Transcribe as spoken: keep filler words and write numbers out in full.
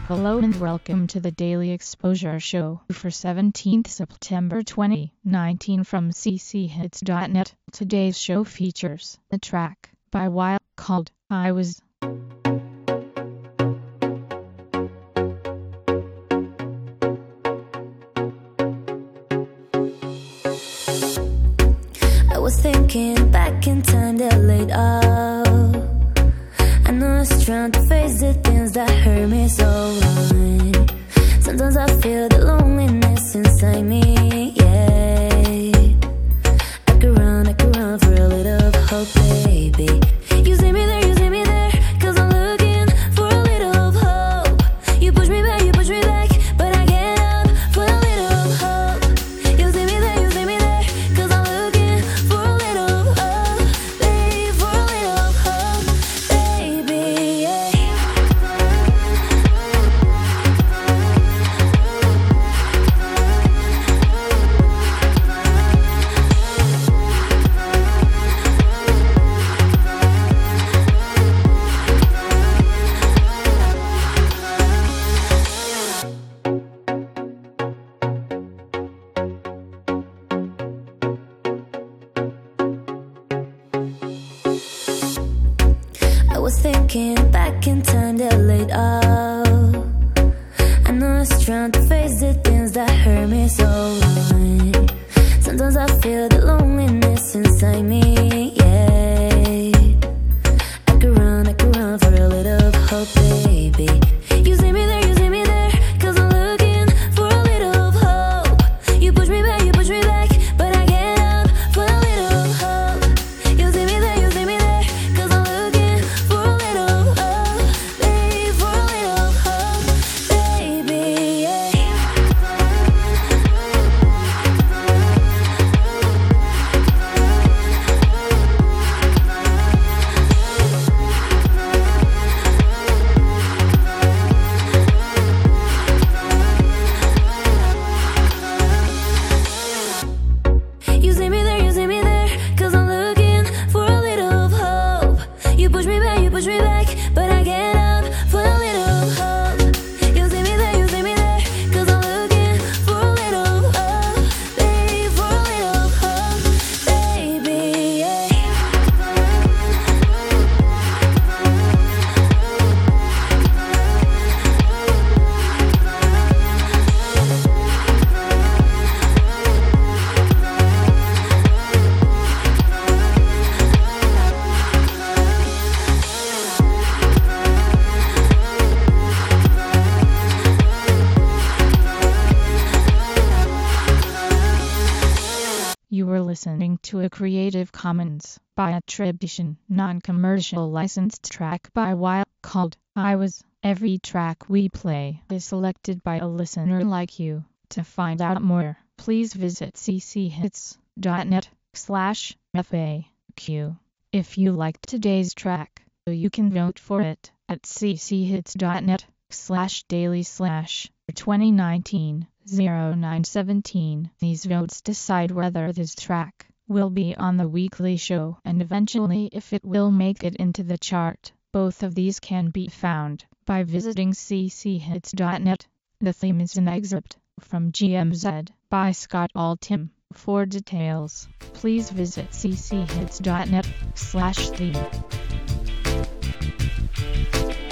Hello and welcome to the Daily Exposure Show for seventeenth September twenty nineteen from c c hits dot net. Today's show features a track by Wild called I Was. I was thinking back in time that laid up. I know I was trying to face the things that hurt me so wrong. Sometimes I feel the loneliness inside me, yeah. I could run, I could run for a little hope, baby. You see me there, you see me there, cause I'm looking for a little hope. You push me back, you push me back, but I get up for a little hope. You see me there, you see me there, cause I'm looking for a little hope, babe, for a little hope, baby, yeah. I was thinking back in time that laid up. I know I was trying to face the things that hurt me so wrong. Sometimes I feel the loneliness inside me, yeah. I could run, I could run for a little hope, baby. You see me there, you see me there, cause I'm looking for a little hope. You push me back, you push me back, but I get up for a little hope. You see me there, you see me there, cause I'm looking for a little hope, babe, for a little hope, baby, yeah. You see me there, you see me there, cause I'm looking for a little hope. You push me back, you push me back, but I get up for a little hope. You see me there, you see me there, cause I'm looking for a little hope, babe, for a little hope, baby, yeah. You were listening to a Creative Commons by Attribution, non-commercial licensed track by Wild called I Was. Every track we play is selected by a listener like you. To find out more, please visit c c hits dot net slash F A Q. If you liked today's track, you can vote for it at c c hits dot net slash daily slash twenty nineteen oh nine seventeen. These votes decide whether this track will be on the weekly show and eventually if it will make it into the chart. Both of these can be found by visiting c c hits dot net. The theme is an excerpt from G M Z by Scott Altham. For details, please visit c c hits dot net slash theme.